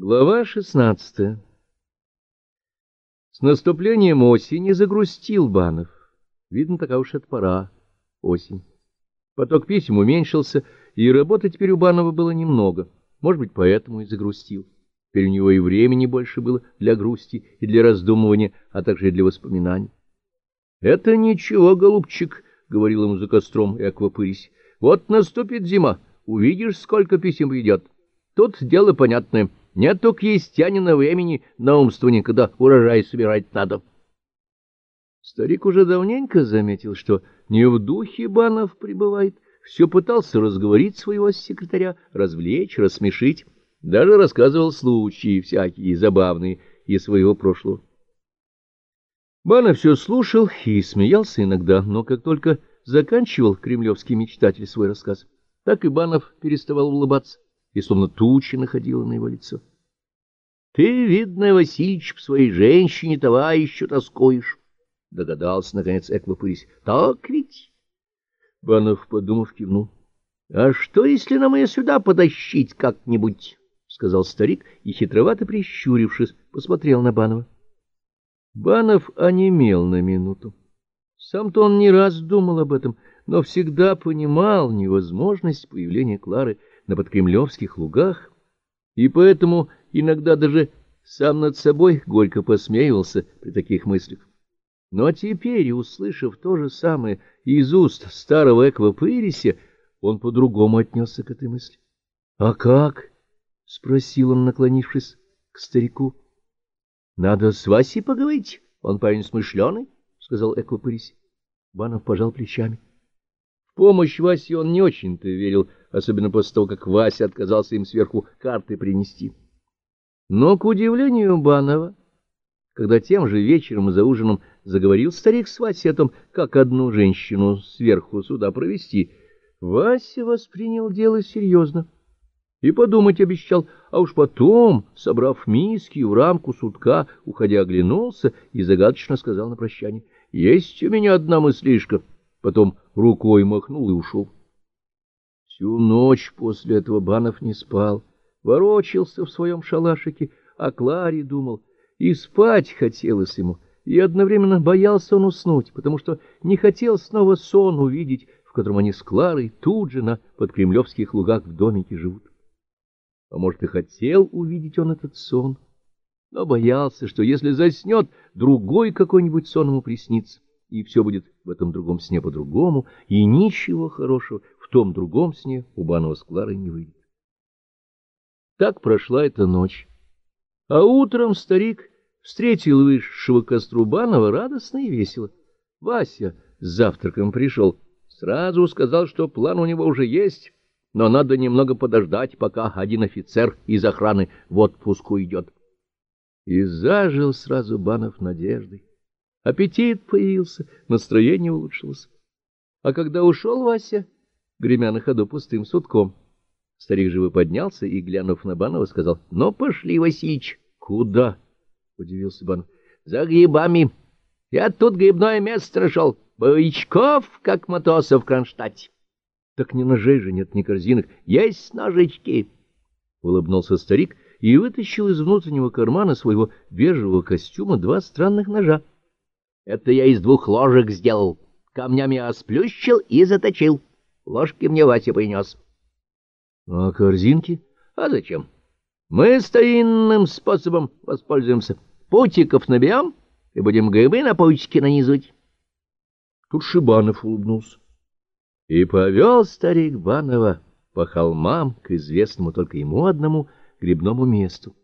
Глава 16. С наступлением осени загрустил Банов. Видно, такая уж это пора, осень. Поток писем уменьшился, и работы теперь у Банова было немного. Может быть, поэтому и загрустил. Теперь у него и времени больше было для грусти и для раздумывания, а также и для воспоминаний. — Это ничего, голубчик, — говорил ему за костром и аквапырись. — Вот наступит зима, увидишь, сколько писем придет. Тут дело понятное. Нету крестьянина времени на умствование, когда урожай собирать надо. Старик уже давненько заметил, что не в духе Банов пребывает, все пытался разговорить своего секретаря, развлечь, рассмешить, даже рассказывал случаи всякие забавные из своего прошлого. Банов все слушал и смеялся иногда, но как только заканчивал кремлевский мечтатель свой рассказ, так и Банов переставал улыбаться, и словно туча находила на его лицо. — Ты, видно, Васильич, по своей женщине товарищу тоскуешь, — догадался, наконец, эквапырись. — Так ведь? Банов, подумав, кивнул. — А что, если нам ее сюда потащить как-нибудь? — сказал старик и, хитровато прищурившись, посмотрел на Банова. Банов онемел на минуту. Сам-то он не раз думал об этом, но всегда понимал невозможность появления Клары на подкремлевских лугах, и поэтому иногда даже сам над собой горько посмеивался при таких мыслях. Но теперь, услышав то же самое из уст старого эквапыриса, он по-другому отнесся к этой мысли. — А как? — спросил он, наклонившись к старику. — Надо с Васей поговорить, он парень смышленый, — сказал эквапырис. Банов пожал плечами. В помощь Васе он не очень-то верил, особенно после того, как Вася отказался им сверху карты принести. Но, к удивлению Банова, когда тем же вечером за ужином заговорил старик с Васей о том, как одну женщину сверху сюда провести, Вася воспринял дело серьезно и подумать обещал, а уж потом, собрав миски в рамку сутка, уходя, оглянулся и загадочно сказал на прощание: — Есть у меня одна мыслишка. Потом рукой махнул и ушел. Всю ночь после этого Банов не спал, ворочался в своем шалашике, о Кларе думал, и спать хотелось ему, и одновременно боялся он уснуть, потому что не хотел снова сон увидеть, в котором они с Кларой тут же на подкремлевских лугах в домике живут. А может, и хотел увидеть он этот сон, но боялся, что если заснет, другой какой-нибудь сон ему приснится, и все будет в этом другом сне по-другому, и ничего хорошего в том другом сне у Банова с Кларой не выйдет. Так прошла эта ночь. А утром старик встретил вышедшего к костру Банова радостно и весело. Вася с завтраком пришел, сразу сказал, что план у него уже есть, но надо немного подождать, пока один офицер из охраны в отпуск уйдет. И зажил сразу Банов надеждой. Аппетит появился, настроение улучшилось. А когда ушел Вася, гремя на ходу пустым сутком, старик живо поднялся и, глянув на Банова, сказал: — Ну, пошли, Васильич. — Куда? — удивился Банов. — За грибами. Я тут грибное место нашел. Боевичков, как Матосов в Кронштадте. — Так ни ножей же нет, ни корзинок. — Есть ножички. Улыбнулся старик и вытащил из внутреннего кармана своего бежевого костюма два странных ножа. — Это я из двух ложек сделал. Камнями осплющил и заточил. Ложки мне Вася принес. — А корзинки? — А зачем? Мы старинным способом воспользуемся. Путиков наберем и будем грибы на паучки нанизывать. Тут Шибанов улыбнулся. И повел старик Банова по холмам к известному только ему одному грибному месту.